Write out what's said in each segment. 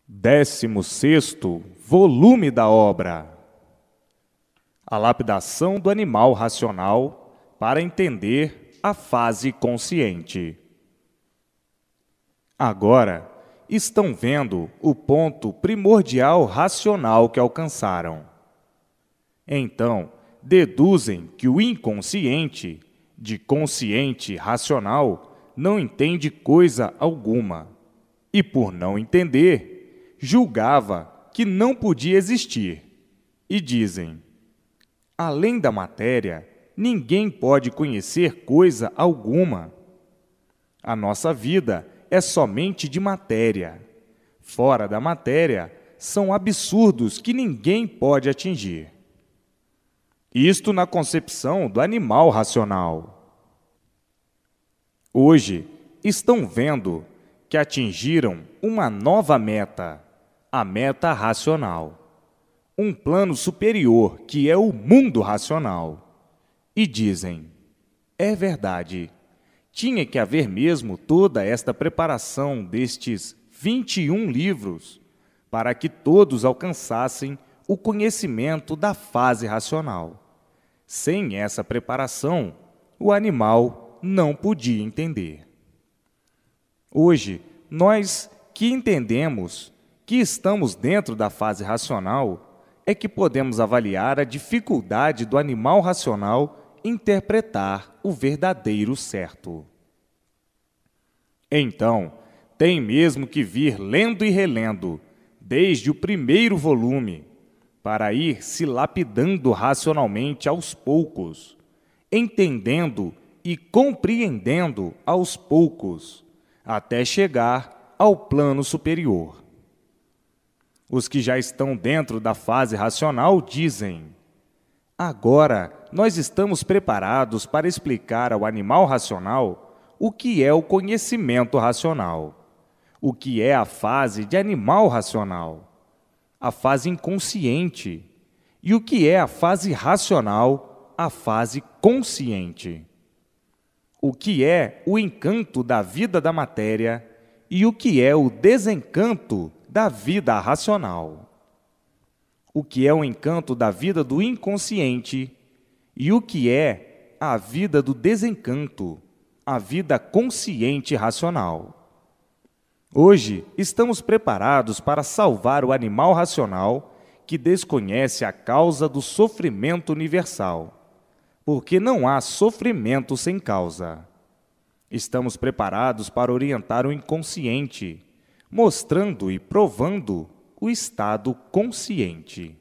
16º volume da obra. A lapidação do animal racional para entender a fase consciente. Agora, estão vendo o ponto primordial racional que alcançaram. Então, deduzem que o inconsciente, de consciente racional, não entende coisa alguma, e por não entender, julgava que não podia existir, e dizem: além da matéria, ninguém pode conhecer coisa alguma. A nossa vida é somente de matéria. Fora da matéria, são absurdos que ninguém pode atingir. Isto na concepção do animal racional. Hoje, estão vendo que atingiram uma nova meta, a meta racional, um plano superior que é o mundo racional. E dizem: é verdade, tinha que haver mesmo toda esta preparação destes 21 livros para que todos alcançassem o conhecimento da fase racional. Sem essa preparação, o animal não podia entender. Hoje, nós que entendemos que estamos dentro da fase racional, é que podemos avaliar a dificuldade do animal racional interpretar o verdadeiro certo. Então, tem mesmo que vir lendo e relendo, desde o primeiro volume, para ir se lapidando racionalmente aos poucos, entendendo e compreendendo aos poucos, até chegar ao plano superior. Os que já estão dentro da fase racional dizem: agora nós estamos preparados para explicar ao animal racional o que é o conhecimento racional, o que é a fase de animal racional, a fase inconsciente, e o que é a fase racional, a fase consciente. O que é o encanto da vida da matéria e o que é o desencanto da vida racional. O que é o encanto da vida do inconsciente e o que é a vida do desencanto, a vida consciente racional. Hoje, estamos preparados para salvar o animal racional que desconhece a causa do sofrimento universal, porque não há sofrimento sem causa. Estamos preparados para orientar o inconsciente, mostrando e provando o estado consciente.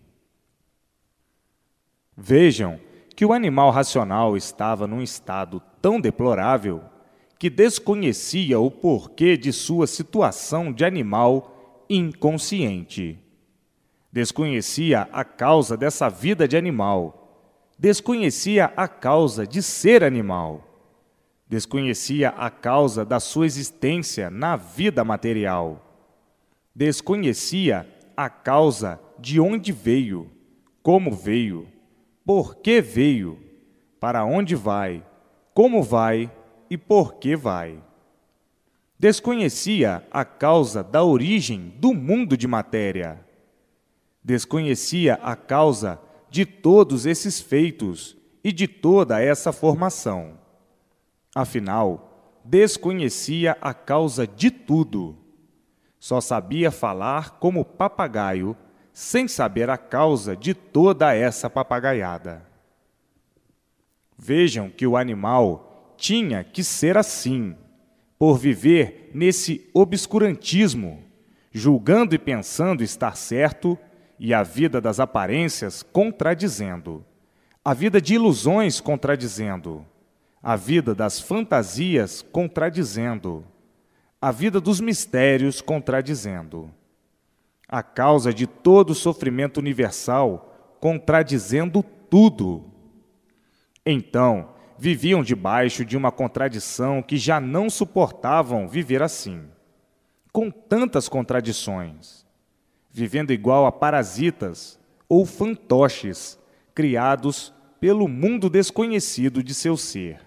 Vejam que o animal racional estava num estado tão deplorável que desconhecia o porquê de sua situação de animal inconsciente. Desconhecia a causa dessa vida de animal. Desconhecia a causa de ser animal. Desconhecia a causa da sua existência na vida material. Desconhecia a causa de onde veio, como veio, por que veio, para onde vai, como vai e por que vai. Desconhecia a causa da origem do mundo de matéria. Desconhecia a causa de todos esses feitos e de toda essa formação. Afinal, desconhecia a causa de tudo. Só sabia falar como papagaio, sem saber a causa de toda essa papagaiada. Vejam que o animal tinha que ser assim, por viver nesse obscurantismo, julgando e pensando estar certo, e a vida das aparências contradizendo, a vida de ilusões contradizendo, a vida das fantasias contradizendo, a vida dos mistérios contradizendo, a causa de todo o sofrimento universal contradizendo tudo. Então, viviam debaixo de uma contradição que já não suportavam viver assim, com tantas contradições, vivendo igual a parasitas ou fantoches criados pelo mundo desconhecido de seu ser.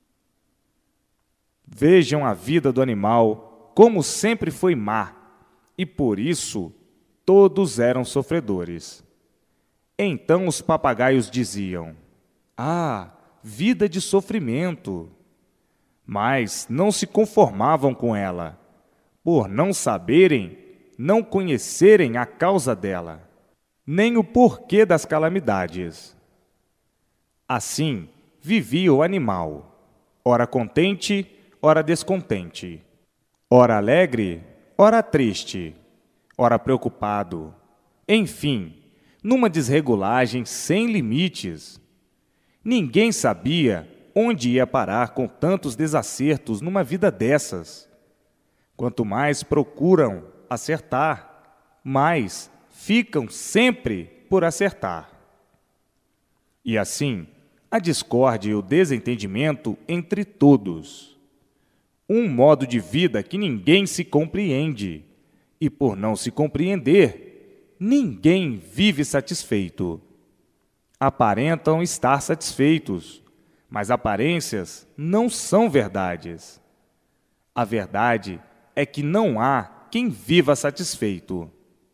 Vejam a vida do animal como sempre foi má e por isso todos eram sofredores. Então os papagaios diziam: "Ah, vida de sofrimento!" Mas não se conformavam com ela, por não saberem, não conhecerem a causa dela, nem o porquê das calamidades. Assim vivia o animal, ora contente, ora descontente, ora alegre, ora triste, ora preocupado, enfim, numa desregulagem sem limites. Ninguém sabia onde ia parar com tantos desacertos numa vida dessas. Quanto mais procuram acertar, mais ficam sempre por acertar. E assim, a discórdia e o desentendimento entre todos. Um modo de vida que ninguém se compreende, e por não se compreender, ninguém vive satisfeito. Aparentam estar satisfeitos, mas aparências não são verdades. A verdade é que não há quem viva satisfeito.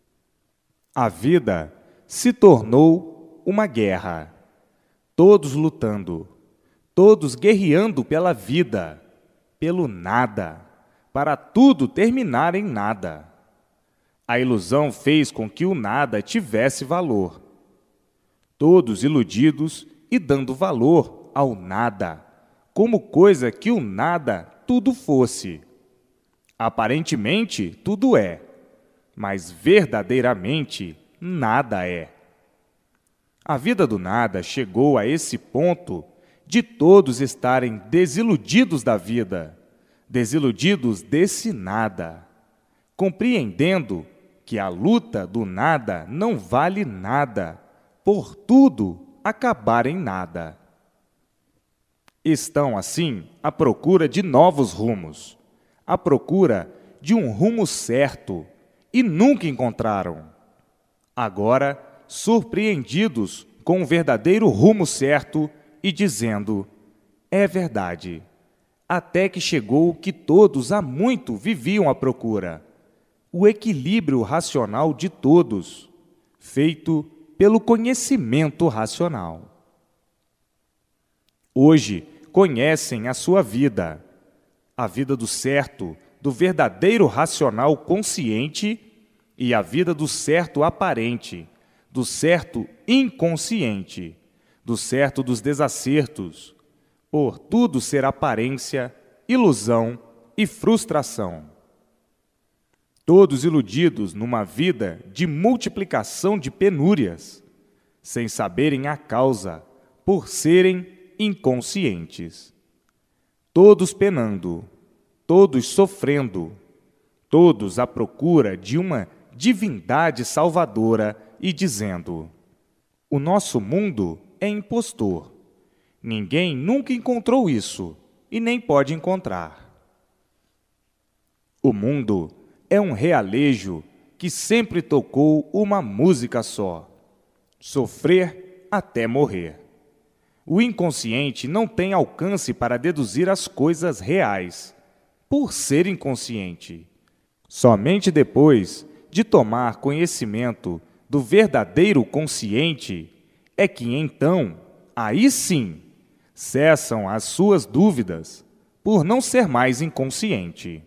A vida se tornou uma guerra. Todos lutando, todos guerreando pela vida, pelo nada, para tudo terminar em nada. A ilusão fez com que o nada tivesse valor. Todos iludidos e dando valor ao nada, como coisa que o nada tudo fosse. Aparentemente, tudo é, mas verdadeiramente nada é. A vida do nada chegou a esse ponto de todos estarem desiludidos da vida, desiludidos desse nada, compreendendo que a luta do nada não vale nada, por tudo acabar em nada. Estão, assim, à procura de novos rumos, à procura de um rumo certo, e nunca encontraram. Agora, surpreendidos com o verdadeiro rumo certo e dizendo: é verdade, até que chegou o que todos há muito viviam à procura, o equilíbrio racional de todos, feito pelo conhecimento racional. Hoje conhecem a sua vida, a vida do certo, do verdadeiro racional consciente e a vida do certo aparente, do certo inconsciente, do certo dos desacertos, por tudo ser aparência, ilusão e frustração. Todos iludidos numa vida de multiplicação de penúrias, sem saberem a causa, por serem inconscientes. Todos penando, todos sofrendo, todos à procura de uma divindade salvadora e dizendo: o nosso mundo é impostor. Ninguém nunca encontrou isso e nem pode encontrar. O mundo é um realejo que sempre tocou uma música só: sofrer até morrer. O inconsciente não tem alcance para deduzir as coisas reais, por ser inconsciente. Somente depois de tomar conhecimento do verdadeiro consciente é que então, aí sim, cessam as suas dúvidas por não ser mais inconsciente.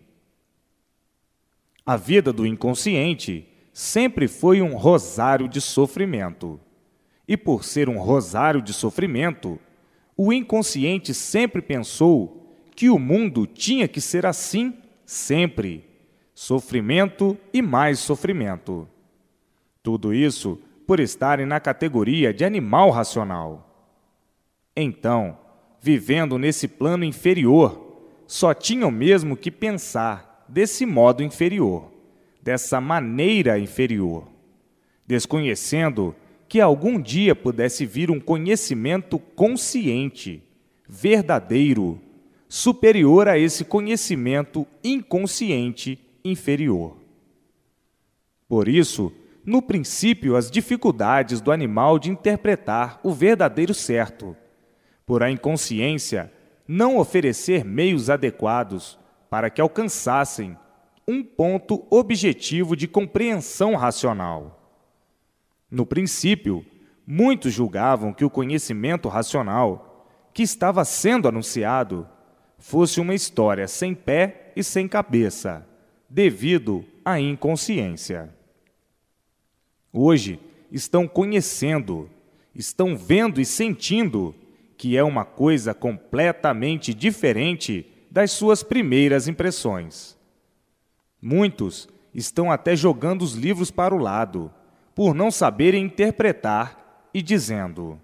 A vida do inconsciente sempre foi um rosário de sofrimento. E por ser um rosário de sofrimento, o inconsciente sempre pensou que o mundo tinha que ser assim sempre. Sofrimento e mais sofrimento. Tudo isso por estarem na categoria de animal racional. Então, vivendo nesse plano inferior, só tinham mesmo que pensar desse modo inferior, dessa maneira inferior, desconhecendo que algum dia pudesse vir um conhecimento consciente, verdadeiro, superior a esse conhecimento inconsciente inferior. Por isso, no princípio, as dificuldades do animal de interpretar o verdadeiro certo, por a inconsciência não oferecer meios adequados para que alcançassem um ponto objetivo de compreensão racional. No princípio, muitos julgavam que o conhecimento racional, que estava sendo anunciado, fosse uma história sem pé e sem cabeça, devido à inconsciência. Hoje, estão conhecendo, estão vendo e sentindo que é uma coisa completamente diferente das suas primeiras impressões. Muitos estão até jogando os livros para o lado, por não saberem interpretar e dizendo: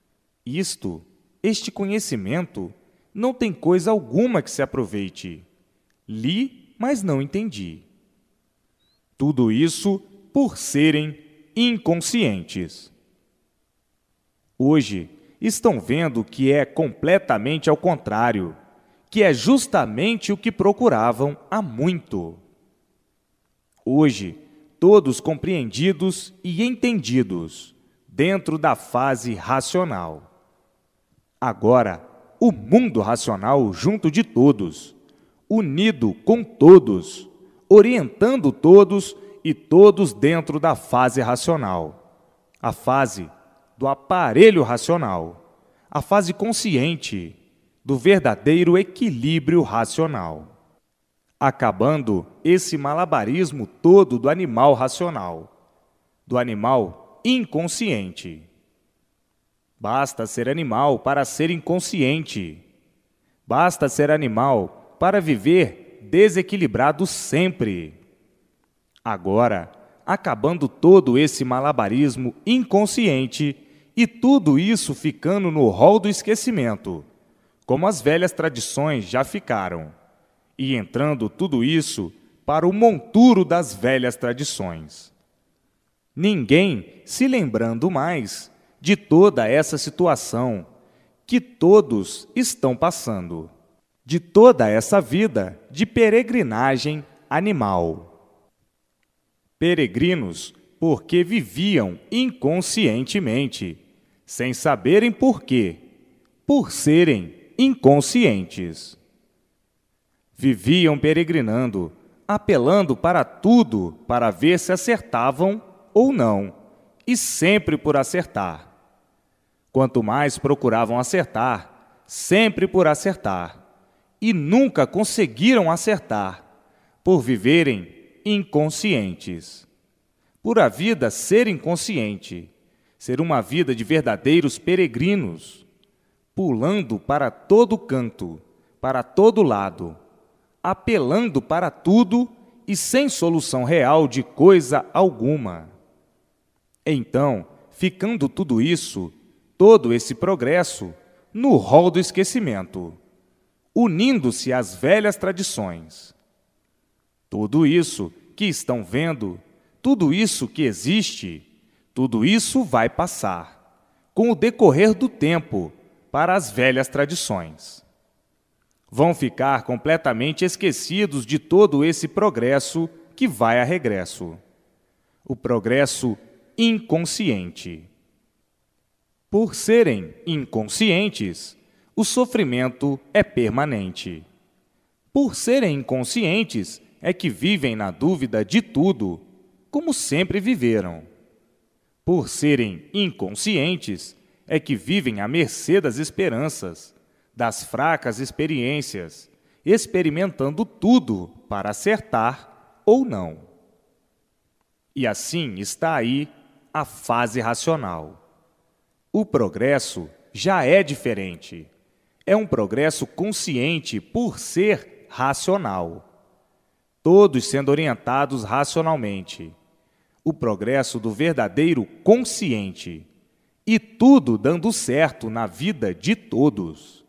este conhecimento, não tem coisa alguma que se aproveite. Li, mas não entendi. Tudo isso por serem inconscientes. Hoje, estão vendo que é completamente ao contrário, que é justamente o que procuravam há muito. Hoje, todos compreendidos e entendidos, dentro da fase racional. Agora, o mundo racional junto de todos, unido com todos, orientando todos e todos dentro da fase racional, a fase do aparelho racional, a fase consciente do verdadeiro equilíbrio racional, acabando esse malabarismo todo do animal racional, do animal inconsciente. Basta ser animal para ser inconsciente. Basta ser animal para viver desequilibrado sempre. Agora, acabando todo esse malabarismo inconsciente e tudo isso ficando no rol do esquecimento, como as velhas tradições já ficaram, e entrando tudo isso para o monturo das velhas tradições. Ninguém se lembrando mais de toda essa situação que todos estão passando, de toda essa vida de peregrinagem animal. Peregrinos porque viviam inconscientemente, sem saberem por quê, por serem inconscientes. Viviam peregrinando, apelando para tudo para ver se acertavam ou não, e sempre por acertar. Quanto mais procuravam acertar, sempre por acertar, e nunca conseguiram acertar, por viverem inconscientes. Por a vida ser inconsciente, ser uma vida de verdadeiros peregrinos, pulando para todo canto, para todo lado, apelando para tudo e sem solução real de coisa alguma. Então, ficando tudo isso, todo esse progresso, no rol do esquecimento, unindo-se às velhas tradições. Tudo isso que estão vendo, tudo isso que existe, tudo isso vai passar, com o decorrer do tempo, para as velhas tradições. Vão ficar completamente esquecidos de todo esse progresso que vai a regresso. O progresso inconsciente. Por serem inconscientes, o sofrimento é permanente. Por serem inconscientes, é que vivem na dúvida de tudo, como sempre viveram. Por serem inconscientes, é que vivem à mercê das esperanças, das fracas experiências, experimentando tudo para acertar ou não. E assim está aí a fase racional. O progresso já é diferente. É um progresso consciente por ser racional. Todos sendo orientados racionalmente. O progresso do verdadeiro consciente. E tudo dando certo na vida de todos.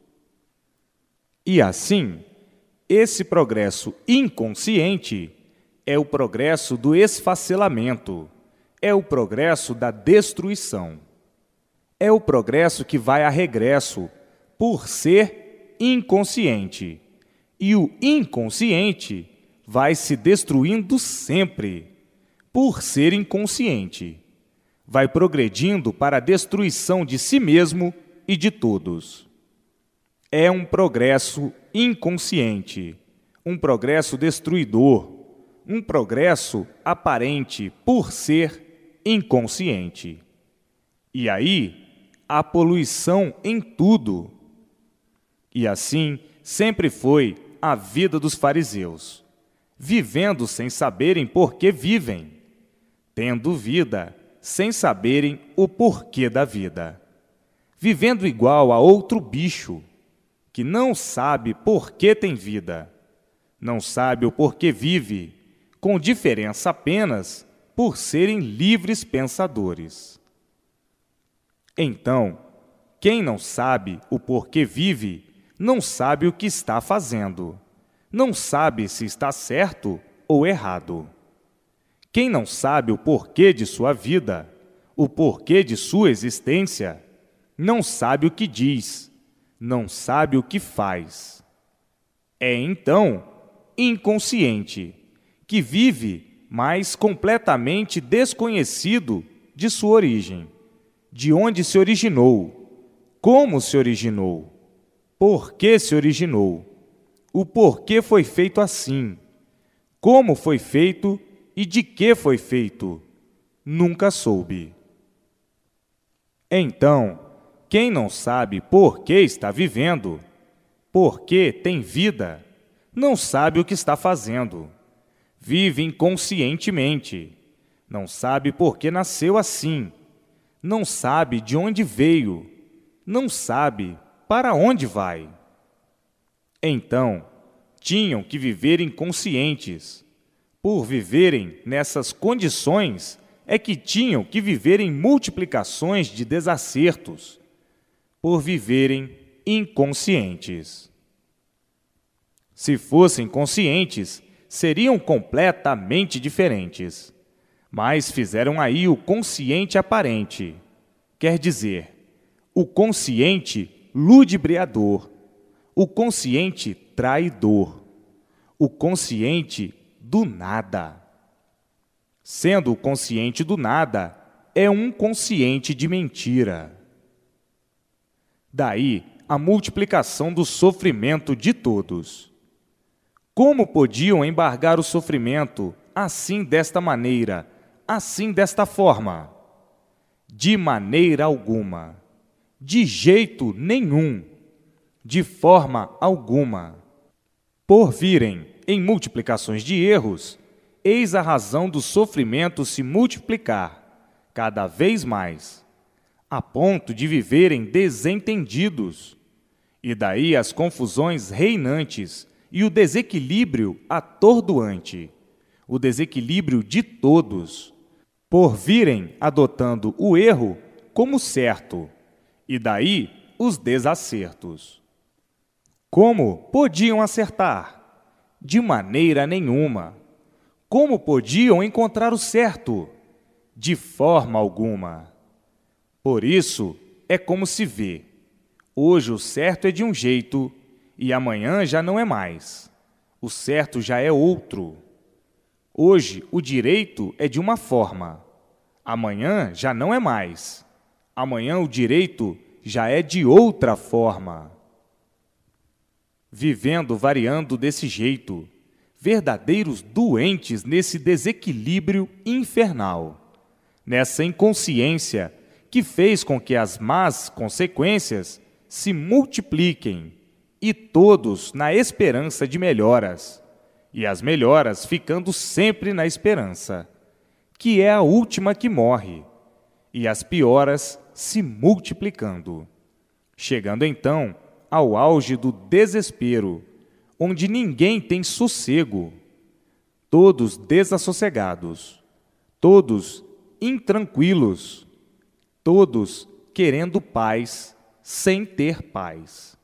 E assim, esse progresso inconsciente é o progresso do esfacelamento, é o progresso da destruição. É o progresso que vai a regresso, por ser inconsciente. E o inconsciente vai se destruindo sempre, por ser inconsciente. Vai progredindo para a destruição de si mesmo e de todos. É um progresso inconsciente, um progresso destruidor, um progresso aparente por ser inconsciente. E aí, há poluição em tudo. E assim sempre foi a vida dos fariseus, vivendo sem saberem por que vivem, tendo vida sem saberem o porquê da vida, vivendo igual a outro bicho, que não sabe por que tem vida, não sabe o porquê vive, com diferença apenas por serem livres pensadores. Então, quem não sabe o porquê vive, não sabe o que está fazendo, não sabe se está certo ou errado. Quem não sabe o porquê de sua vida, o porquê de sua existência, não sabe o que diz, não sabe o que faz. É então inconsciente, que vive, mas completamente desconhecido de sua origem, de onde se originou, como se originou, por que se originou, o porquê foi feito assim, como foi feito e de que foi feito, nunca soube. Então, quem não sabe por que está vivendo, por que tem vida, não sabe o que está fazendo, vive inconscientemente, não sabe por que nasceu assim, não sabe de onde veio, não sabe para onde vai. Então, tinham que viver inconscientes. Por viverem nessas condições, é que tinham que viver em multiplicações de desacertos, por viverem inconscientes. Se fossem conscientes, seriam completamente diferentes. Mas fizeram aí o consciente aparente, quer dizer, o consciente ludibriador, o consciente traidor, o consciente do nada. Sendo o consciente do nada, é um consciente de mentira. Daí a multiplicação do sofrimento de todos. Como podiam embargar o sofrimento assim desta maneira, assim desta forma? De maneira alguma, de jeito nenhum, de forma alguma. Por virem em multiplicações de erros, eis a razão do sofrimento se multiplicar cada vez mais, a ponto de viverem desentendidos, e daí as confusões reinantes e o desequilíbrio atordoante, o desequilíbrio de todos, por virem adotando o erro como certo, e daí os desacertos. Como podiam acertar? De maneira nenhuma. Como podiam encontrar o certo? De forma alguma. Por isso, é como se vê. Hoje o certo é de um jeito e amanhã já não é mais. O certo já é outro. Hoje o direito é de uma forma. Amanhã já não é mais. Amanhã o direito já é de outra forma. Vivendo variando desse jeito, verdadeiros doentes nesse desequilíbrio infernal, nessa inconsciência que fez com que as más consequências se multipliquem e todos na esperança de melhoras, e as melhoras ficando sempre na esperança, que é a última que morre, e as pioras se multiplicando, chegando então ao auge do desespero, onde ninguém tem sossego, todos desassossegados, todos intranquilos, todos querendo paz sem ter paz.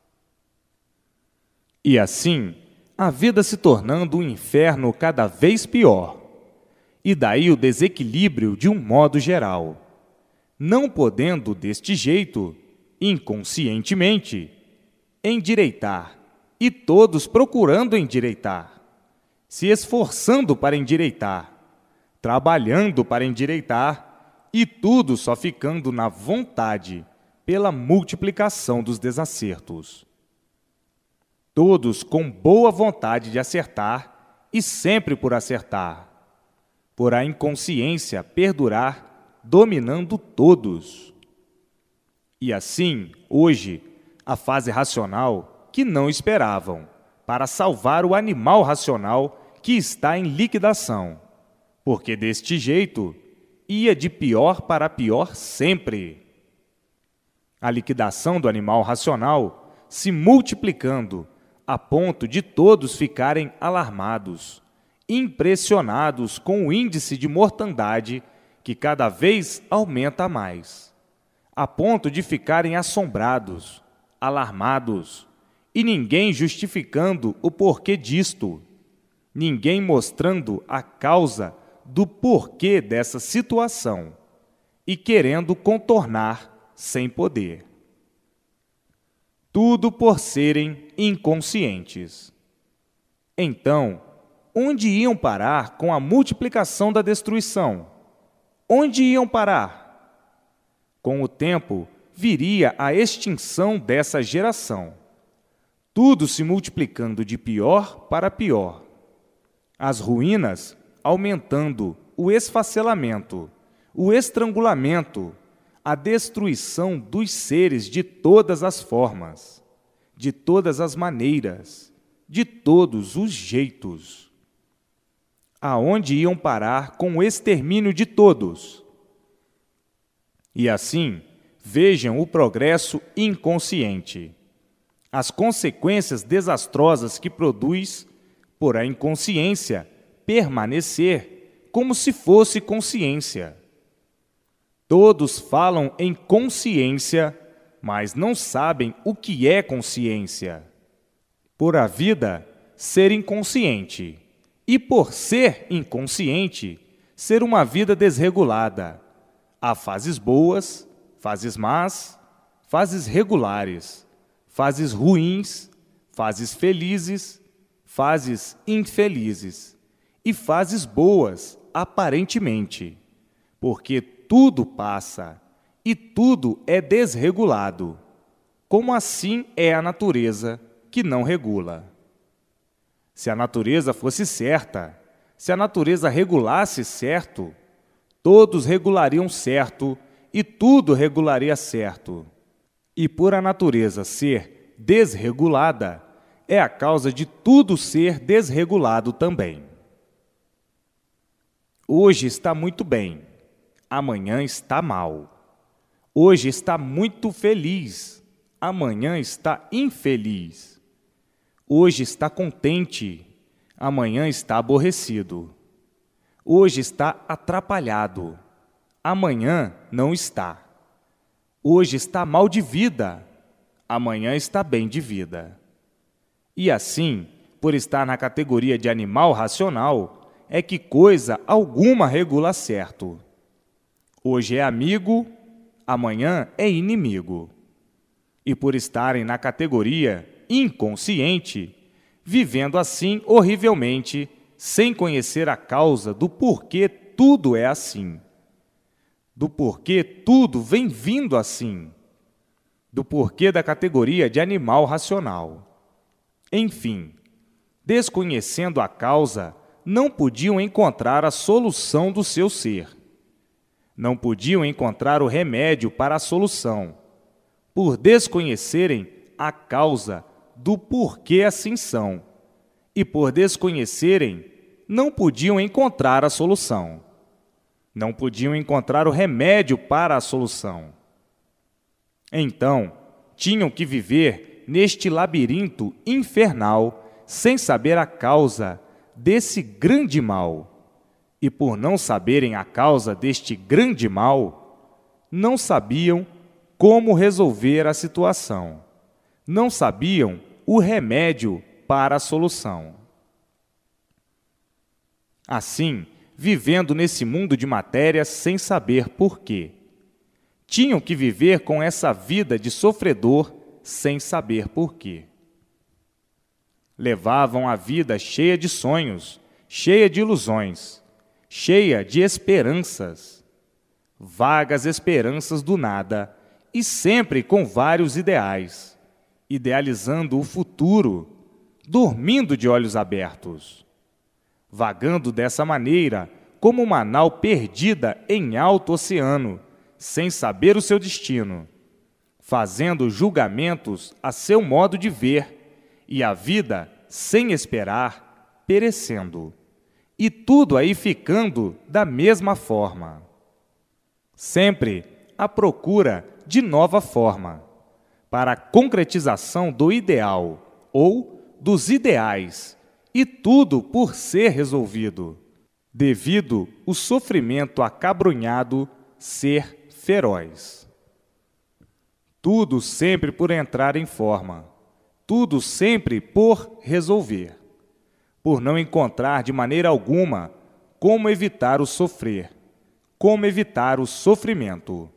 E assim, a vida se tornando um inferno cada vez pior, e daí o desequilíbrio de um modo geral, não podendo deste jeito, inconscientemente, endireitar, e todos procurando endireitar, se esforçando para endireitar, trabalhando para endireitar, e tudo só ficando na vontade, pela multiplicação dos desacertos. Todos com boa vontade de acertar e sempre por acertar, por a inconsciência perdurar, dominando todos. E assim, hoje, a fase racional que não esperavam, para salvar o animal racional que está em liquidação, porque deste jeito ia de pior para pior sempre. A liquidação do animal racional se multiplicando a ponto de todos ficarem alarmados, impressionados com o índice de mortandade que cada vez aumenta mais, a ponto de ficarem assombrados, alarmados, e ninguém justificando o porquê disto, ninguém mostrando a causa do porquê dessa situação e querendo contornar sem poder. Tudo por serem inconscientes. Então, onde iam parar com a multiplicação da destruição? Onde iam parar? Com o tempo, viria a extinção dessa geração. Tudo se multiplicando de pior para pior. As ruínas aumentando, o esfacelamento, o estrangulamento, a destruição dos seres de todas as formas, de todas as maneiras, de todos os jeitos. Aonde iam parar com o extermínio de todos? E assim, vejam o progresso inconsciente, as consequências desastrosas que produz por a inconsciência permanecer como se fosse consciência. Todos falam em consciência, mas não sabem o que é consciência. Por a vida ser inconsciente, e por ser inconsciente, ser uma vida desregulada. Há fases boas, fases más, fases regulares, fases ruins, fases felizes, fases infelizes e fases boas, aparentemente, porque tudo passa e tudo é desregulado. Como assim é a natureza que não regula? Se a natureza fosse certa, se a natureza regulasse certo, todos regulariam certo e tudo regularia certo. E por a natureza ser desregulada, é a causa de tudo ser desregulado também. Hoje está muito bem, amanhã está mal. Hoje está muito feliz, amanhã está infeliz. Hoje está contente, amanhã está aborrecido. Hoje está atrapalhado, amanhã não está. Hoje está mal de vida, amanhã está bem de vida. E assim, por estar na categoria de animal racional, é que coisa alguma regula certo. Hoje é amigo, amanhã é inimigo. E por estarem na categoria inconsciente, vivendo assim horrivelmente, sem conhecer a causa do porquê tudo é assim, do porquê tudo vem vindo assim, do porquê da categoria de animal racional. Enfim, desconhecendo a causa, não podiam encontrar a solução do seu ser. Não podiam encontrar o remédio para a solução, por desconhecerem a causa do porquê assim são, e por desconhecerem, não podiam encontrar a solução. Não podiam encontrar o remédio para a solução. Então, tinham que viver neste labirinto infernal, sem saber a causa desse grande mal. E por não saberem a causa deste grande mal, não sabiam como resolver a situação. Não sabiam o remédio para a solução. Assim, vivendo nesse mundo de matéria sem saber porquê. Tinham que viver com essa vida de sofredor sem saber porquê. Levavam a vida cheia de sonhos, cheia de ilusões, cheia de esperanças, vagas esperanças do nada, e sempre com vários ideais, idealizando o futuro, dormindo de olhos abertos. vagando dessa maneira como uma nau perdida em alto oceano, sem saber o seu destino, fazendo julgamentos a seu modo de ver, e a vida, sem esperar, perecendo, e tudo aí ficando da mesma forma. Sempre à procura de nova forma, para a concretização do ideal ou dos ideais, e tudo por ser resolvido, devido o sofrimento acabrunhado ser feroz. Tudo sempre por entrar em forma, tudo sempre por resolver, por não encontrar de maneira alguma como evitar o sofrer, como evitar o sofrimento.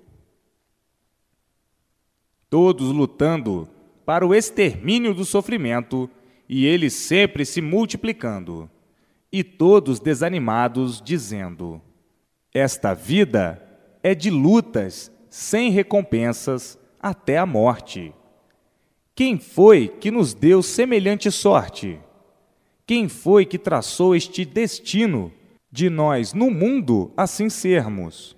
Todos lutando para o extermínio do sofrimento e ele sempre se multiplicando, e todos desanimados, dizendo: esta vida é de lutas sem recompensas até a morte. Quem foi que nos deu semelhante sorte? Quem foi que traçou este destino de nós no mundo assim sermos?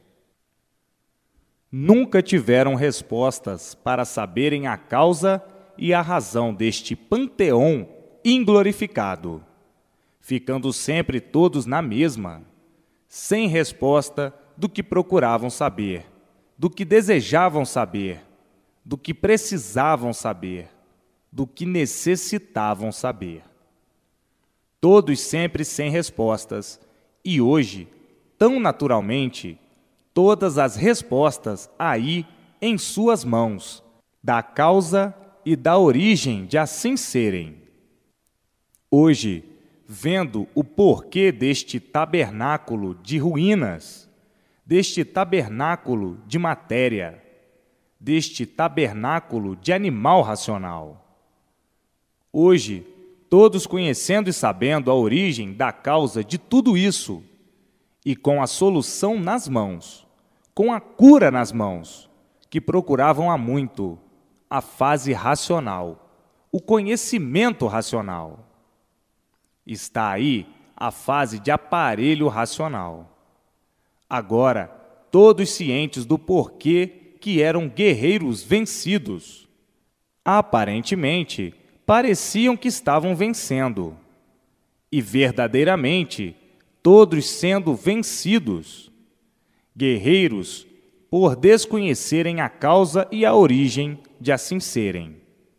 Nunca tiveram respostas para saberem a causa e a razão deste panteão inglorificado, ficando sempre todos na mesma, sem resposta do que procuravam saber, do que desejavam saber, do que precisavam saber, do que necessitavam saber. Todos sempre sem respostas, e hoje, tão naturalmente, todas as respostas aí em suas mãos, da causa e da origem de assim serem. Hoje, vendo o porquê deste tabernáculo de ruínas, deste tabernáculo de matéria, deste tabernáculo de animal racional. Hoje, todos conhecendo e sabendo a origem da causa de tudo isso, e com a solução nas mãos, com a cura nas mãos, que procuravam há muito, a fase racional, o conhecimento racional. Está aí a fase de aparelho racional. Agora, todos cientes do porquê que eram guerreiros vencidos. Aparentemente, pareciam que estavam vencendo. E verdadeiramente, todos sendo vencidos. Guerreiros por desconhecerem a causa e a origem de assim serem.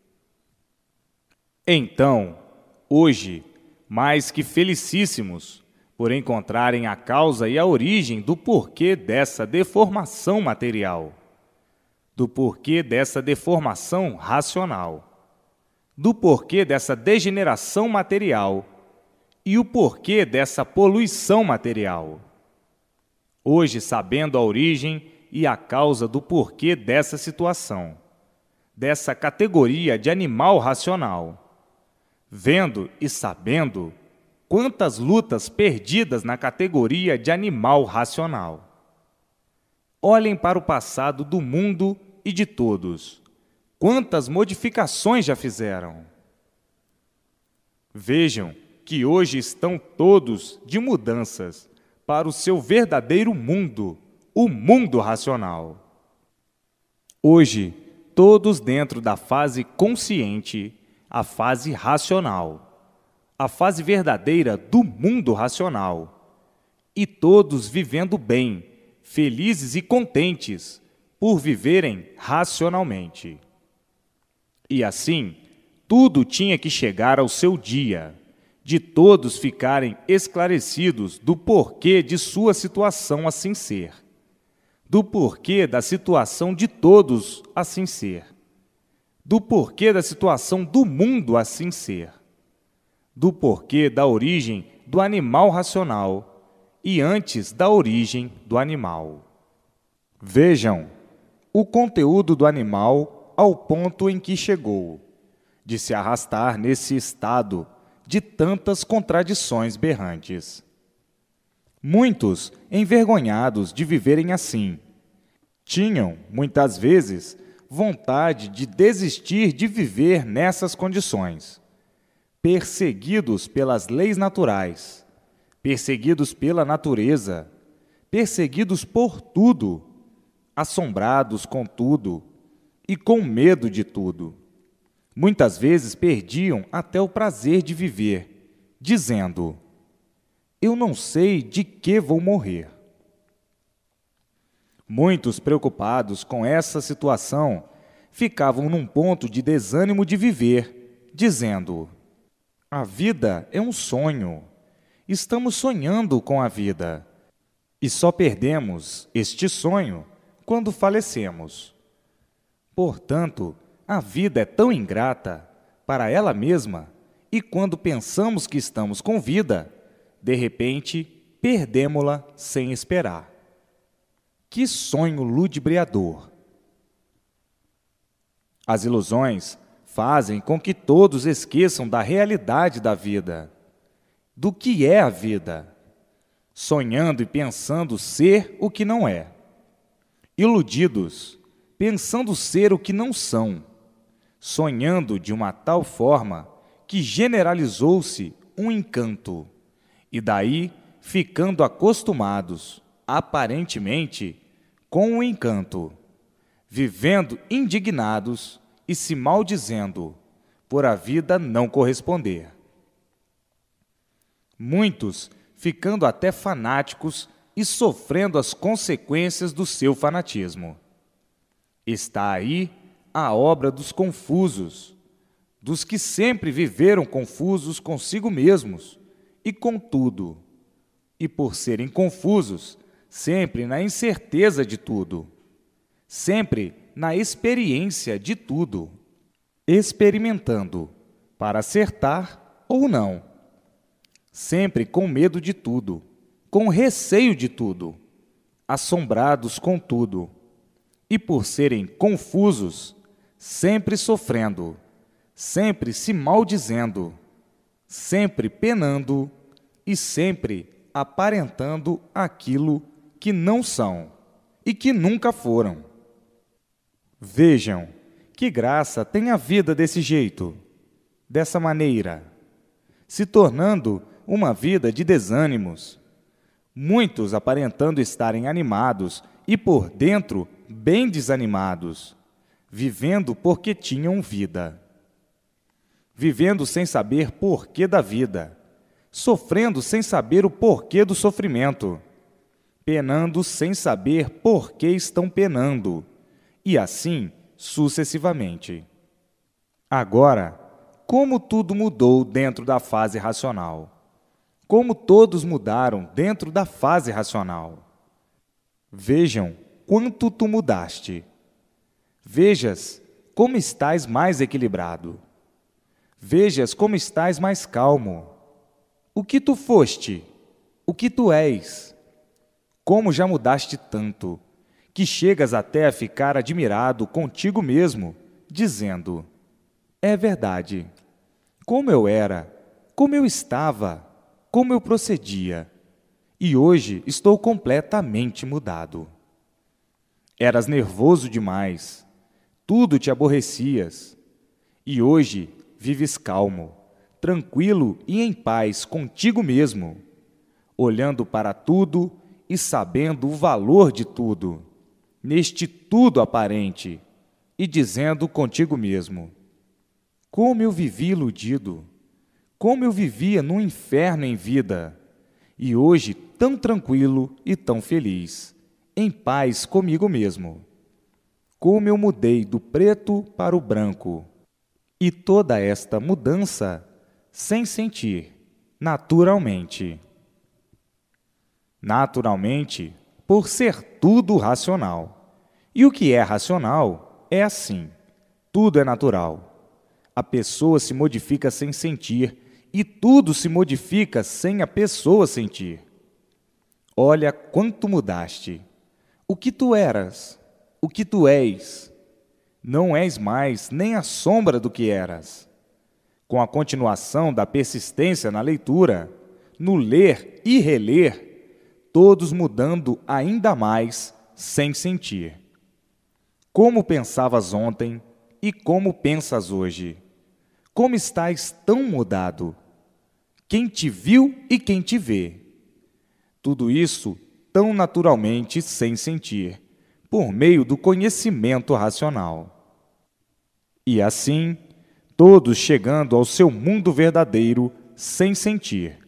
Então, hoje, mais que felicíssimos por encontrarem a causa e a origem do porquê dessa deformação material, do porquê dessa deformação racional, do porquê dessa degeneração material e o porquê dessa poluição material. Hoje, sabendo a origem e a causa do porquê dessa situação, dessa categoria de animal racional, vendo e sabendo quantas lutas perdidas na categoria de animal racional. Olhem para o passado do mundo e de todos. Quantas modificações já fizeram? Vejam que hoje estão todos de mudanças para o seu verdadeiro mundo, o mundo racional. Hoje, todos dentro da fase consciente, a fase racional, a fase verdadeira do mundo racional, e todos vivendo bem, felizes e contentes por viverem racionalmente. E assim, tudo tinha que chegar ao seu dia, de todos ficarem esclarecidos do porquê de sua situação assim ser, do porquê da situação de todos assim ser, do porquê da situação do mundo assim ser, do porquê da origem do animal racional e antes da origem do animal. Vejam o conteúdo do animal ao ponto em que chegou, de se arrastar nesse estado de tantas contradições berrantes. Muitos, envergonhados de viverem assim, tinham, muitas vezes, vontade de desistir de viver nessas condições, perseguidos pelas leis naturais, perseguidos pela natureza, perseguidos por tudo, assombrados com tudo e com medo de tudo. Muitas vezes perdiam até o prazer de viver, dizendo: eu não sei de que vou morrer. Muitos, preocupados com essa situação, ficavam num ponto de desânimo de viver, dizendo: a vida é um sonho. Estamos sonhando com a vida. E só perdemos este sonho quando falecemos. Portanto, a vida é tão ingrata para ela mesma, e quando pensamos que estamos com vida, de repente, perdemo-la sem esperar. Que sonho ludibriador! As ilusões fazem com que todos esqueçam da realidade da vida, do que é a vida, sonhando e pensando ser o que não é, iludidos, pensando ser o que não são, sonhando de uma tal forma que generalizou-se um encanto, e daí ficando acostumados, aparentemente, com o encanto, vivendo indignados e se maldizendo por a vida não corresponder. Muitos ficando até fanáticos e sofrendo as consequências do seu fanatismo. Está aí a obra dos confusos, dos que sempre viveram confusos consigo mesmos e com tudo, e por serem confusos, sempre na incerteza de tudo, sempre na experiência de tudo, experimentando para acertar ou não, sempre com medo de tudo, com receio de tudo, assombrados com tudo, e por serem confusos, sempre sofrendo, sempre se maldizendo, sempre penando e sempre aparentando aquilo que não são e que nunca foram. Vejam que graça tem a vida desse jeito, dessa maneira, se tornando uma vida de desânimos, muitos aparentando estarem animados e por dentro bem desanimados, vivendo porque tinham vida, vivendo sem saber porquê da vida, sofrendo sem saber o porquê do sofrimento, penando sem saber por que estão penando, e assim sucessivamente. Agora, como tudo mudou dentro da fase racional, como todos mudaram dentro da fase racional. Vejam quanto tu mudaste. Vejas como estás mais equilibrado. Vejas como estás mais calmo. O que tu foste? O que tu és? Como já mudaste tanto, que chegas até a ficar admirado contigo mesmo, dizendo: é verdade, como eu era, como eu estava, como eu procedia, e hoje estou completamente mudado. Eras nervoso demais, tudo te aborrecias, e hoje vives calmo, tranquilo e em paz contigo mesmo, olhando para tudo e sabendo o valor de tudo, neste tudo aparente, e dizendo contigo mesmo: como eu vivi iludido, como eu vivia num inferno em vida, e hoje tão tranquilo e tão feliz, em paz comigo mesmo. Como eu mudei do preto para o branco, e toda esta mudança sem sentir, naturalmente. Naturalmente, por ser tudo racional. E o que é racional é assim: tudo é natural. A pessoa se modifica sem sentir, e tudo se modifica sem a pessoa sentir. Olha quanto mudaste. O que tu eras, o que tu és, não és mais nem a sombra do que eras. Com a continuação da persistência na leitura, no ler e reler, todos mudando ainda mais sem sentir. Como pensavas ontem e como pensas hoje? Como estás tão mudado? Quem te viu e quem te vê, Tudo isso tão naturalmente sem sentir, por meio do conhecimento racional. E assim, todos chegando ao seu mundo verdadeiro sem sentir.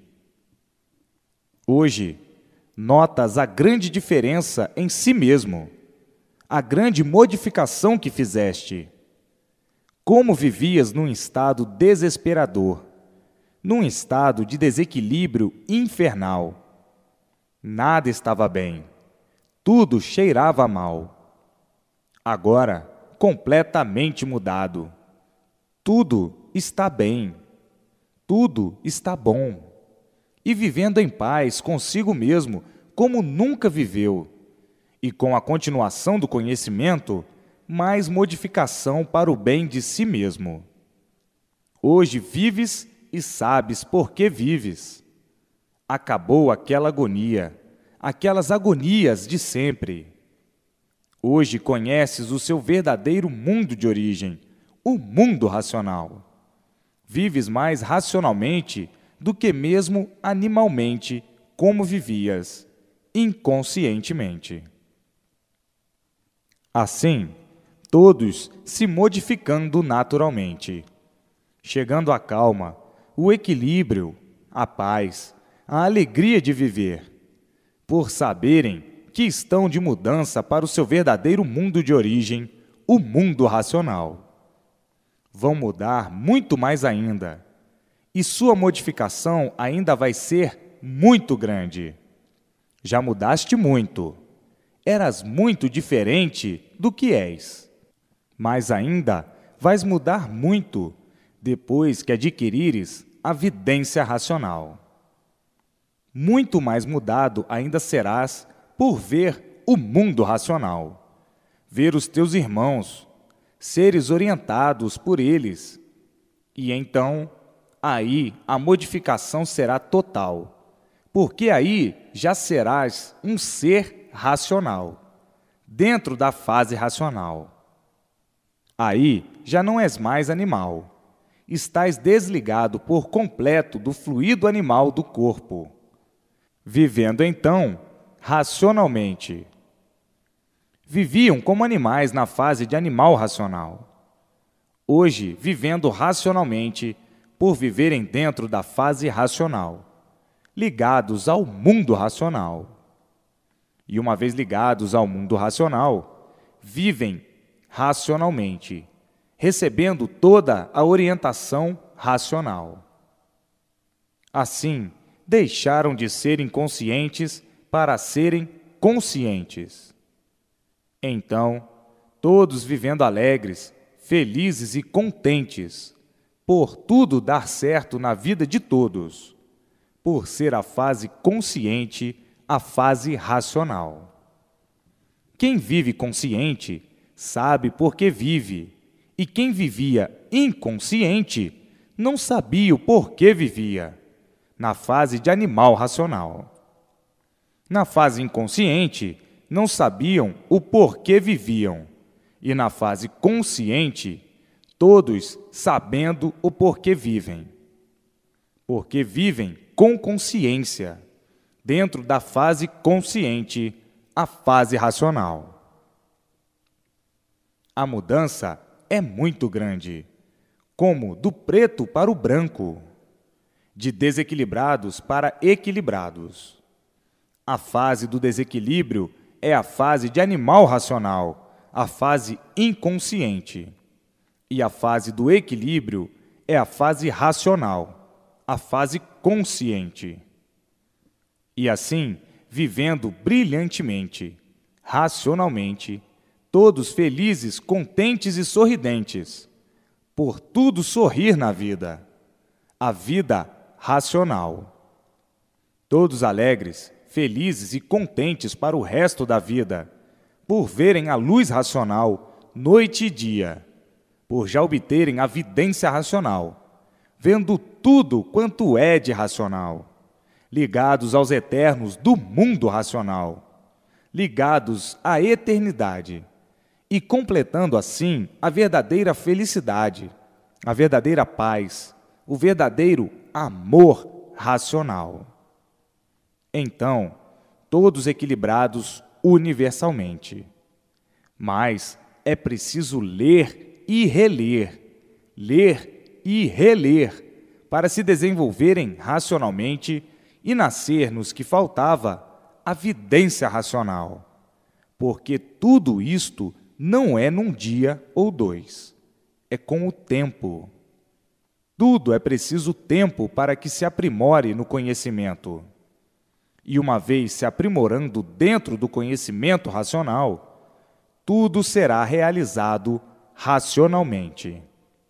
Hoje, notas a grande diferença em si mesmo, a grande modificação que fizeste. Como vivias num estado desesperador, num estado de desequilíbrio infernal. Nada estava bem, tudo cheirava mal. Agora, completamente mudado. Tudo está bem, tudo está bom. E vivendo em paz consigo mesmo, como nunca viveu. E com a continuação do conhecimento, mais modificação para o bem de si mesmo. Hoje vives e sabes por que vives. Acabou aquela agonia, aquelas agonias de sempre. Hoje conheces o seu verdadeiro mundo de origem, o mundo racional. Vives mais racionalmente do que mesmo animalmente, como vivias, inconscientemente. Assim, todos se modificando naturalmente, chegando à calma, o equilíbrio, a paz, a alegria de viver, por saberem que estão de mudança para o seu verdadeiro mundo de origem, o mundo racional. Vão mudar muito mais ainda, e sua modificação ainda vai ser muito grande. Já mudaste muito, eras muito diferente do que és, mas ainda vais mudar muito depois que adquirires a vidência racional. Muito mais mudado ainda serás por ver o mundo racional, ver os teus irmãos, seres orientados por eles, e então, aí a modificação será total, porque aí já serás um ser racional, dentro da fase racional. Aí já não és mais animal, estás desligado por completo do fluido animal do corpo, vivendo então racionalmente. Viviam como animais na fase de animal racional. Hoje, vivendo racionalmente, por viverem dentro da fase racional, ligados ao mundo racional. E uma vez ligados ao mundo racional, vivem racionalmente, recebendo toda a orientação racional. Assim, deixaram de ser inconscientes para serem conscientes. Então, todos vivendo alegres, felizes e contentes, por tudo dar certo na vida de todos, por ser a fase consciente, a fase racional. Quem vive consciente sabe por que vive, e quem vivia inconsciente não sabia o porquê vivia, na fase de animal racional. Na fase inconsciente, não sabiam o porquê viviam, e na fase consciente, todos sabendo o porquê vivem. Porque vivem com consciência, dentro da fase consciente, a fase racional. A mudança é muito grande, como do preto para o branco, de desequilibrados para equilibrados. A fase do desequilíbrio é a fase de animal racional, a fase inconsciente. E a fase do equilíbrio é a fase racional, a fase consciente. E assim, vivendo brilhantemente, racionalmente, todos felizes, contentes e sorridentes, por tudo sorrir na vida, a vida racional. Todos alegres, felizes e contentes para o resto da vida, por verem a luz racional noite e dia, por já obterem a vidência racional, vendo tudo quanto é de racional, ligados aos eternos do mundo racional, ligados à eternidade, e completando assim a verdadeira felicidade, a verdadeira paz, o verdadeiro amor racional. Então, todos equilibrados universalmente. Mas é preciso ler e reler, para se desenvolverem racionalmente e nascer nos que faltava a vidência racional, porque tudo isto não é num dia ou dois, é com o tempo. Tudo é preciso tempo para que se aprimore no conhecimento. E uma vez se aprimorando dentro do conhecimento racional, tudo será realizado racionalmente.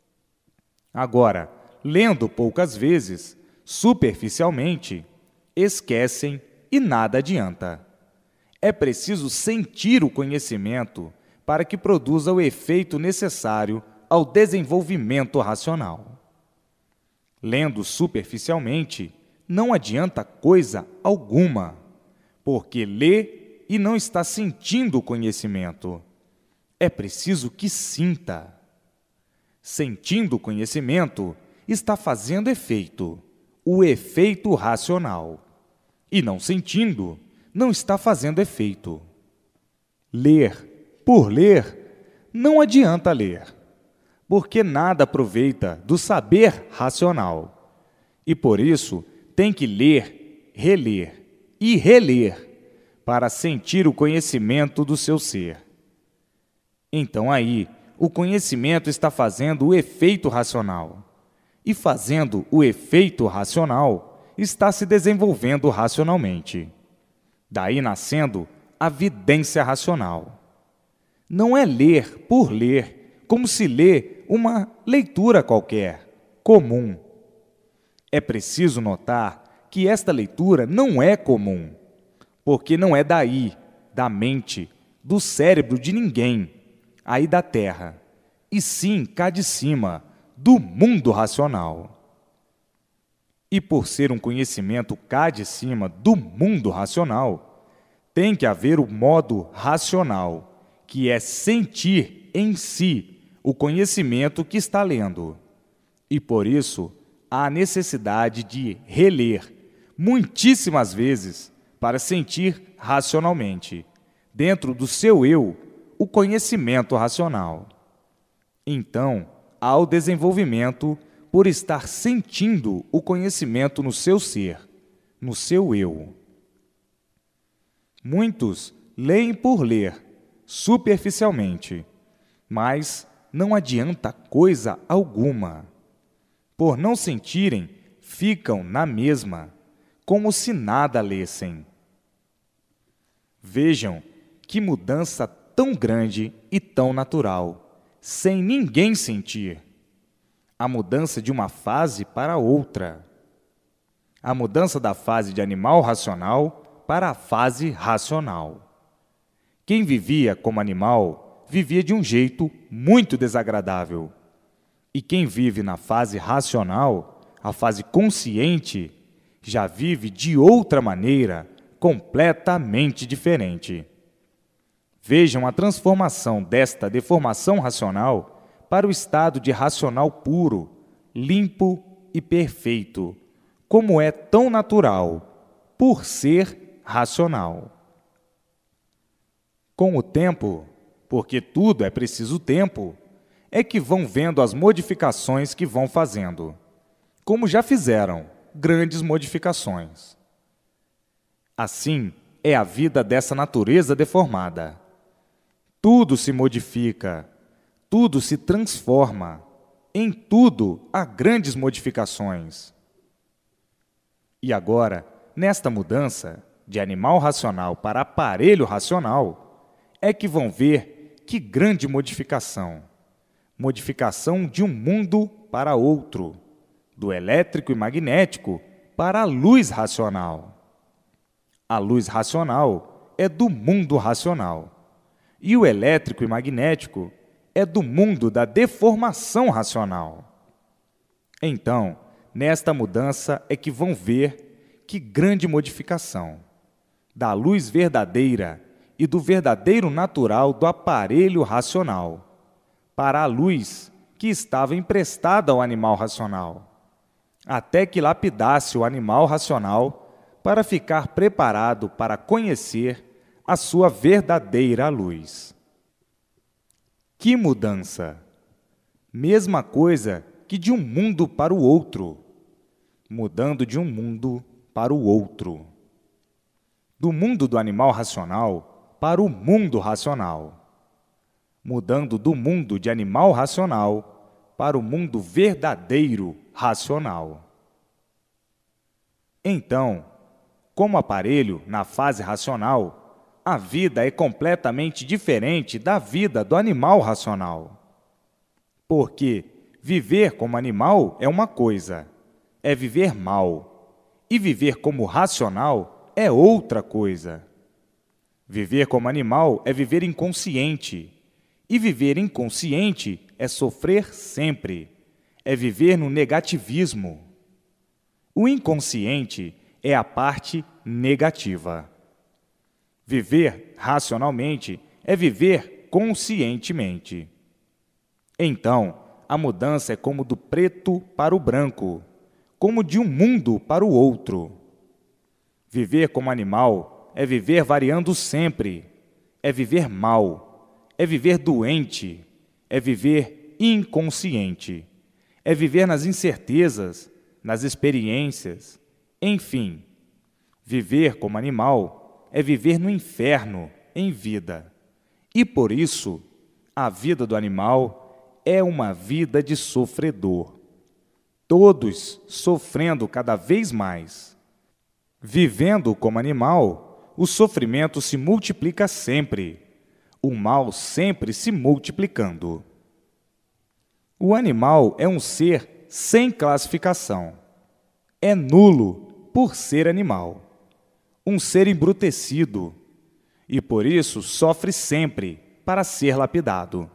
Agora, lendo poucas vezes, superficialmente, esquecem e nada adianta. É preciso sentir o conhecimento para que produza o efeito necessário ao desenvolvimento racional. Lendo superficialmente, não adianta coisa alguma, porque lê e não está sentindo o conhecimento. É preciso que sinta. Sentindo o conhecimento, está fazendo efeito, o efeito racional. E não sentindo, não está fazendo efeito. Ler por ler, não adianta ler, porque nada aproveita do saber racional. E por isso, tem que ler, reler e reler para sentir o conhecimento do seu ser. Então aí, o conhecimento está fazendo o efeito racional. E fazendo o efeito racional, está se desenvolvendo racionalmente. Daí nascendo a vidência racional. Não é ler por ler, como se lê uma leitura qualquer, comum. É preciso notar que esta leitura não é comum, porque não é daí, da mente, do cérebro de ninguém, aí da terra, e sim cá de cima, do mundo racional. E por ser um conhecimento cá de cima do mundo racional, tem que haver o modo racional, que é sentir em si o conhecimento que está lendo. E por isso, há necessidade de reler muitíssimas vezes para sentir racionalmente, dentro do seu eu, o conhecimento racional. Então, há o desenvolvimento por estar sentindo o conhecimento no seu ser, no seu eu. Muitos leem por ler, superficialmente, mas não adianta coisa alguma. Por não sentirem, ficam na mesma, como se nada lessem. Vejam que mudança tão grande e tão natural, sem ninguém sentir. A mudança de uma fase para outra. A mudança da fase de animal racional para a fase racional. Quem vivia como animal, vivia de um jeito muito desagradável. E quem vive na fase racional, a fase consciente, já vive de outra maneira, completamente diferente. Vejam a transformação desta deformação racional para o estado de racional puro, limpo e perfeito, como é tão natural, por ser racional. Com o tempo, porque tudo é preciso tempo, é que vão vendo as modificações que vão fazendo, como já fizeram grandes modificações. Assim é a vida dessa natureza deformada. Tudo se modifica, tudo se transforma, em tudo há grandes modificações. E agora, nesta mudança de animal racional para aparelho racional, é que vão ver que grande modificação. Modificação de um mundo para outro, do elétrico e magnético para a luz racional. A luz racional é do mundo racional, e o elétrico e magnético é do mundo da deformação racional. Então, nesta mudança é que vão ver que grande modificação da luz verdadeira e do verdadeiro natural do aparelho racional para a luz que estava emprestada ao animal racional, até que lapidasse o animal racional para ficar preparado para conhecer a sua verdadeira luz. Que mudança! Mesma coisa que de um mundo para o outro, mudando de um mundo para o outro. Do mundo do animal racional para o mundo racional, mudando do mundo de animal racional para o mundo verdadeiro racional. Então, como aparelho na fase racional, a vida é completamente diferente da vida do animal racional. Porque viver como animal é uma coisa, é viver mal, e viver como racional é outra coisa. Viver como animal é viver inconsciente, e viver inconsciente é sofrer sempre, é viver no negativismo. O inconsciente é a parte negativa. Viver racionalmente é viver conscientemente. Então, a mudança é como do preto para o branco, como de um mundo para o outro. Viver como animal é viver variando sempre, é viver mal, é viver doente, é viver inconsciente, é viver nas incertezas, nas experiências, enfim. Viver como animal é viver no inferno em vida. E por isso, a vida do animal é uma vida de sofredor. Todos sofrendo cada vez mais. Vivendo como animal, o sofrimento se multiplica sempre, o mal sempre se multiplicando. O animal é um ser sem classificação. É nulo por ser animal. Um ser embrutecido, e por isso sofre sempre para ser lapidado.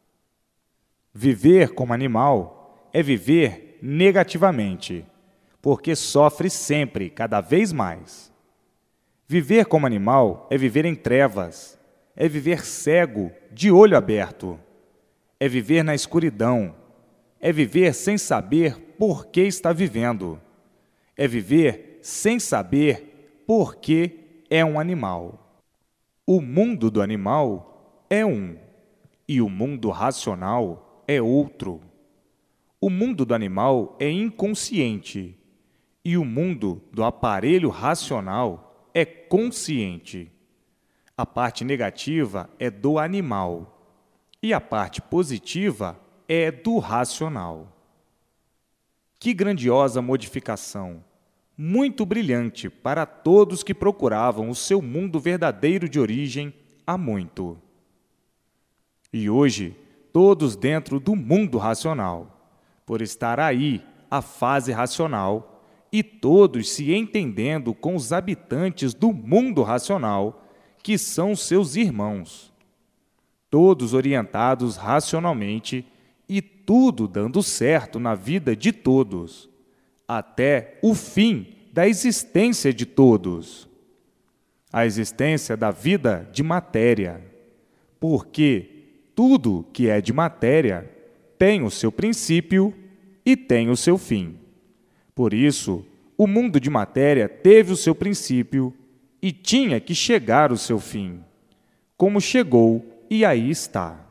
Viver como animal é viver negativamente, porque sofre sempre, cada vez mais. Viver como animal é viver em trevas, é viver cego, de olho aberto, é viver na escuridão, é viver sem saber por que está vivendo, é viver sem saber por que é um animal. O mundo do animal é um, e o mundo racional é outro. O mundo do animal é inconsciente, e o mundo do aparelho racional é consciente. A parte negativa é do animal, e a parte positiva é do racional. Que grandiosa modificação! Muito brilhante para todos que procuravam o seu mundo verdadeiro de origem há muito. E hoje, todos dentro do mundo racional, por estar aí a fase racional, e todos se entendendo com os habitantes do mundo racional, que são seus irmãos. Todos orientados racionalmente e tudo dando certo na vida de todos, até o fim da existência de todos, a existência da vida de matéria, porque tudo que é de matéria tem o seu princípio e tem o seu fim. Por isso, o mundo de matéria teve o seu princípio e tinha que chegar ao seu fim, como chegou e aí está.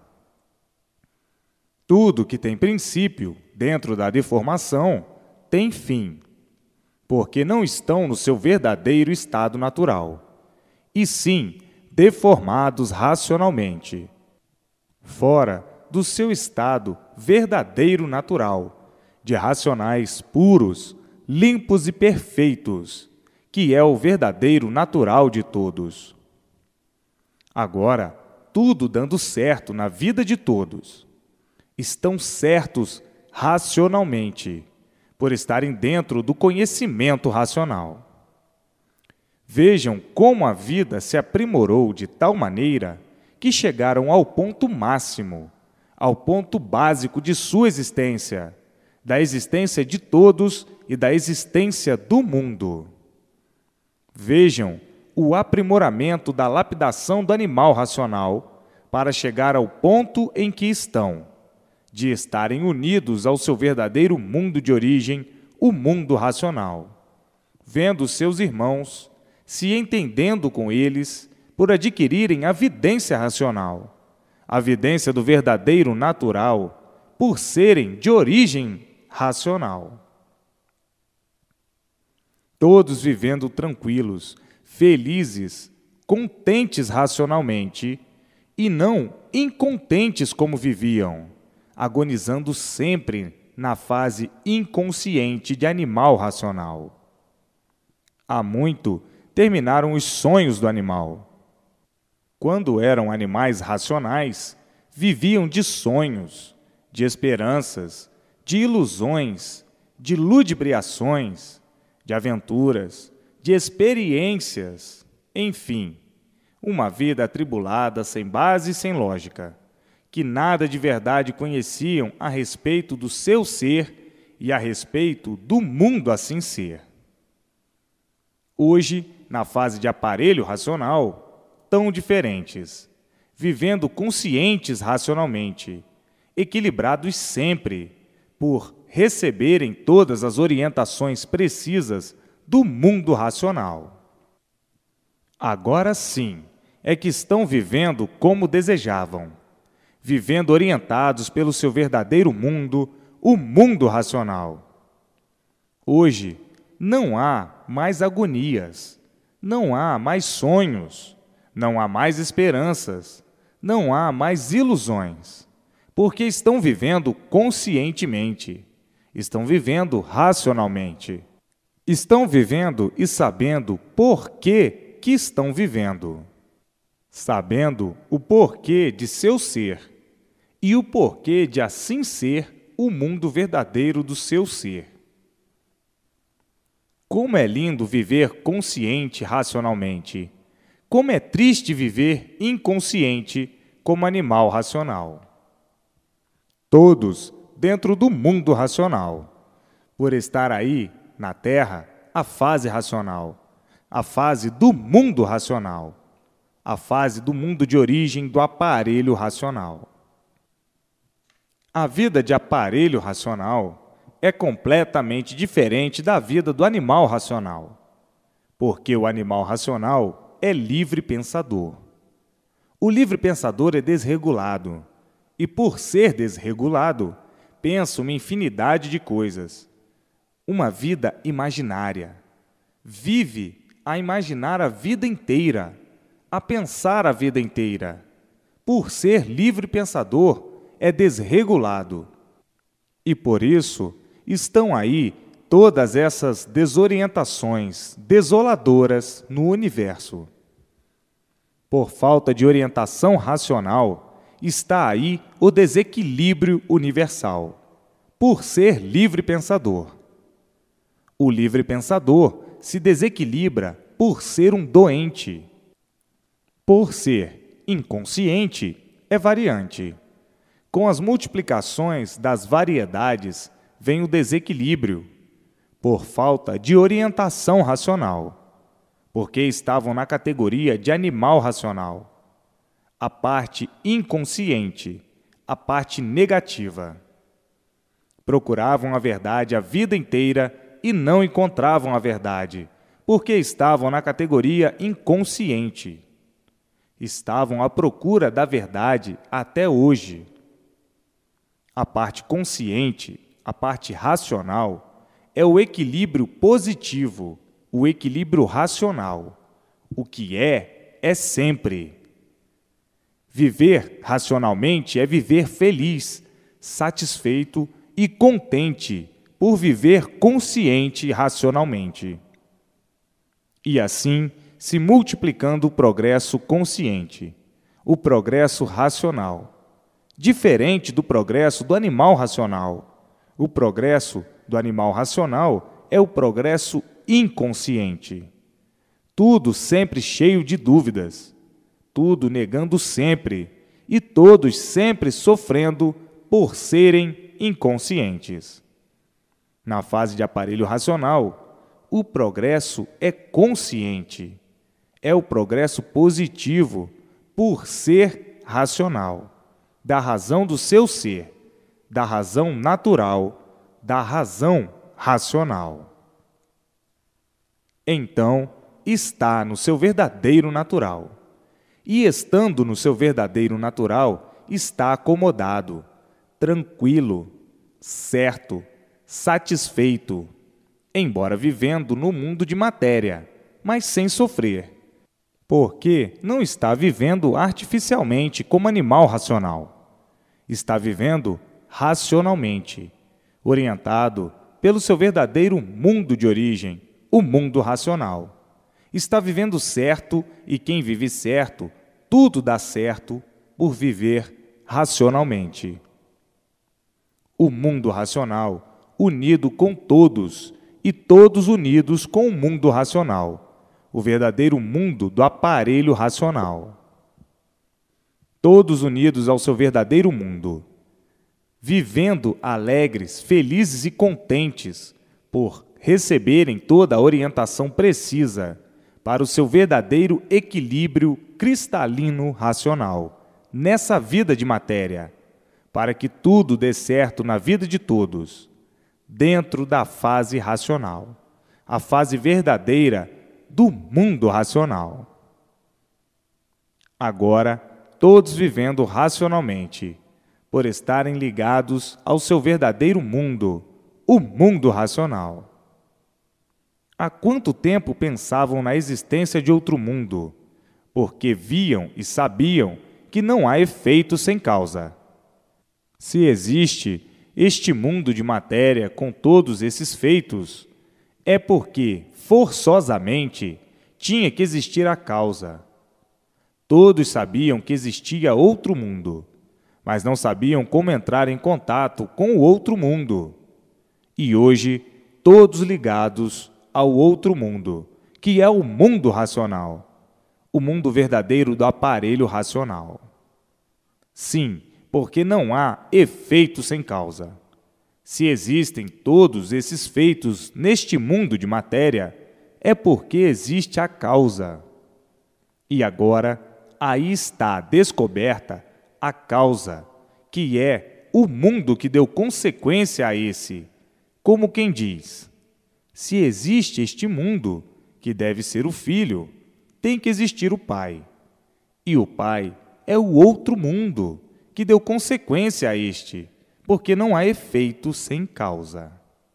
Tudo que tem princípio dentro da deformação tem fim, porque não estão no seu verdadeiro estado natural, e sim deformados racionalmente, fora do seu estado verdadeiro natural, de racionais puros, limpos e perfeitos, que é o verdadeiro natural de todos. Agora, tudo dando certo na vida de todos. Estão certos racionalmente, por estarem dentro do conhecimento racional. Vejam como a vida se aprimorou de tal maneira que chegaram ao ponto máximo, ao ponto básico de sua existência, da existência de todos e da existência do mundo. Vejam o aprimoramento da lapidação do animal racional para chegar ao ponto em que estão, de estarem unidos ao seu verdadeiro mundo de origem, o mundo racional. vendo seus irmãos, se entendendo com eles, por adquirirem a vidência racional, a vidência do verdadeiro natural, por serem de origem racional. Todos vivendo tranquilos, felizes, contentes racionalmente, e não incontentes como viviam, agonizando sempre na fase inconsciente de animal racional. Há muito terminaram os sonhos do animal. Quando eram animais racionais, viviam de sonhos, de esperanças, de ilusões, de ludibriações, de aventuras, de experiências, enfim, uma vida atribulada, sem base e sem lógica, que nada de verdade conheciam a respeito do seu ser e a respeito do mundo assim ser. Hoje, na fase de aparelho racional, tão diferentes, vivendo conscientes racionalmente, equilibrados sempre, por receberem todas as orientações precisas do mundo racional. Agora sim, é que estão vivendo como desejavam, vivendo orientados pelo seu verdadeiro mundo, o mundo racional. Hoje, não há mais agonias, não há mais sonhos, não há mais esperanças, não há mais ilusões, porque estão vivendo conscientemente, estão vivendo racionalmente, estão vivendo e sabendo por que estão vivendo, sabendo o porquê de seu ser e o porquê de assim ser o mundo verdadeiro do seu ser. Como é lindo viver consciente racionalmente. Como é triste viver inconsciente como animal racional. Todos dentro do mundo racional, por estar aí, na Terra, a fase racional, a fase do mundo racional, a fase do mundo de origem do aparelho racional. A vida de aparelho racional é completamente diferente da vida do animal racional, porque o animal racional é livre pensador. O livre pensador é desregulado, e por ser desregulado, pensa uma infinidade de coisas. Uma vida imaginária. Vive a imaginar a vida inteira, a pensar a vida inteira. Por ser livre pensador, é desregulado. E por isso, estão aí todas essas desorientações desoladoras no universo. Por falta de orientação racional, está aí o desequilíbrio universal, por ser livre pensador. O livre pensador se desequilibra por ser um doente. Por ser inconsciente, é variante. Com as multiplicações das variedades, vem o desequilíbrio, por falta de orientação racional, porque estavam na categoria de animal racional, a parte inconsciente, a parte negativa. Procuravam a verdade a vida inteira e não encontravam a verdade, porque estavam na categoria inconsciente. Estavam à procura da verdade até hoje. A parte consciente, a parte racional, é o equilíbrio positivo, o equilíbrio racional. O que é sempre. Viver racionalmente é viver feliz, satisfeito e contente por viver consciente racionalmente. E assim, se multiplicando o progresso consciente, o progresso racional, diferente do progresso do animal racional. O progresso do animal racional é o progresso inconsciente. Tudo sempre cheio de dúvidas, tudo negando sempre, e todos sempre sofrendo por serem inconscientes. Na fase de aparelho racional, o progresso é consciente, é o progresso positivo por ser racional, da razão do seu ser, da razão natural, da razão racional. então está no seu verdadeiro natural. E estando no seu verdadeiro natural, está acomodado, tranquilo, certo, satisfeito, embora vivendo no mundo de matéria, mas sem sofrer, porque não está vivendo artificialmente como animal racional. Está vivendo racionalmente, orientado pelo seu verdadeiro mundo de origem, o mundo racional. Está vivendo certo, e quem vive certo, tudo dá certo por viver racionalmente. O mundo racional, unido com todos, e todos unidos com o mundo racional, o verdadeiro mundo do aparelho racional. Todos unidos ao seu verdadeiro mundo, vivendo alegres, felizes e contentes por receberem toda a orientação precisa para o seu verdadeiro equilíbrio cristalino racional, nessa vida de matéria, para que tudo dê certo na vida de todos, dentro da fase racional, a fase verdadeira do mundo racional. Agora, todos vivendo racionalmente, por estarem ligados ao seu verdadeiro mundo, o mundo racional. Há quanto tempo pensavam na existência de outro mundo, porque viam e sabiam que não há efeito sem causa. Se existe este mundo de matéria com todos esses feitos, é porque, forçosamente, tinha que existir a causa. Todos sabiam que existia outro mundo, mas não sabiam como entrar em contato com o outro mundo. E hoje, todos ligados ao outro mundo, que é o mundo racional, o mundo verdadeiro do aparelho racional. Sim, porque não há efeito sem causa. Se existem todos esses feitos neste mundo de matéria, é porque existe a causa. E agora, aí está descoberta a causa, que é o mundo que deu consequência a esse, como quem diz: se existe este mundo, que deve ser o filho, tem que existir o pai. E o pai é o outro mundo, que deu consequência a este, porque não há efeito sem causa.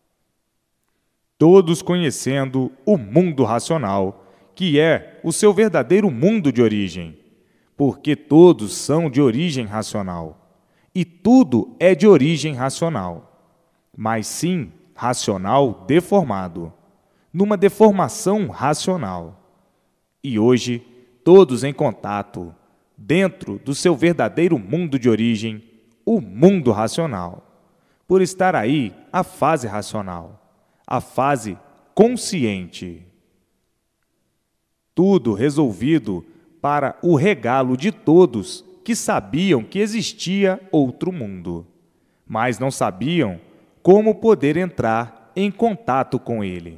Todos conhecendo o mundo racional, que é o seu verdadeiro mundo de origem, porque todos são de origem racional, e tudo é de origem racional, mas sim racional deformado, numa deformação racional. E hoje, todos em contato, dentro do seu verdadeiro mundo de origem, o mundo racional, por estar aí a fase racional, a fase consciente. Tudo resolvido para o regalo de todos que sabiam que existia outro mundo, mas não sabiam como poder entrar em contato com ele.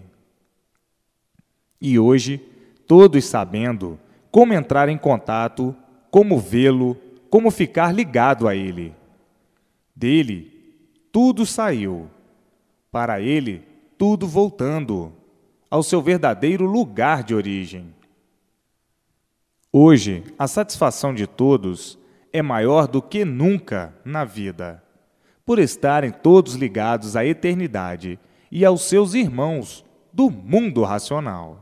E hoje, todos sabendo como entrar em contato, como vê-lo, como ficar ligado a ele. Dele, tudo saiu, para ele, tudo voltando ao seu verdadeiro lugar de origem. Hoje, a satisfação de todos é maior do que nunca na vida, por estarem todos ligados à eternidade e aos seus irmãos do mundo racional.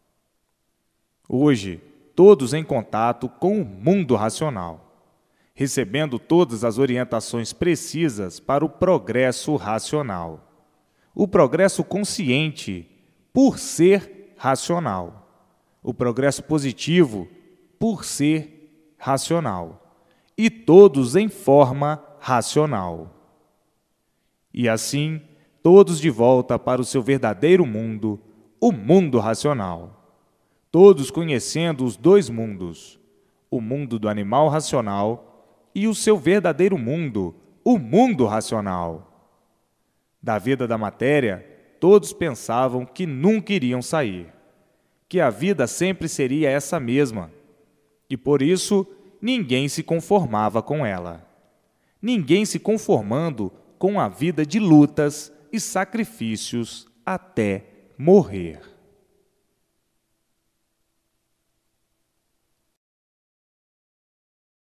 Hoje, todos em contato com o mundo racional, recebendo todas as orientações precisas para o progresso racional, o progresso consciente, por ser racional, o progresso positivo, por ser racional, e todos em forma racional. E assim, todos de volta para o seu verdadeiro mundo, o mundo racional. Todos conhecendo os dois mundos, o mundo do animal racional e o seu verdadeiro mundo, o mundo racional. Da vida da matéria, todos pensavam que nunca iriam sair, que a vida sempre seria essa mesma, e por isso ninguém se conformava com ela. Ninguém se conformando com a vida de lutas e sacrifícios até morrer.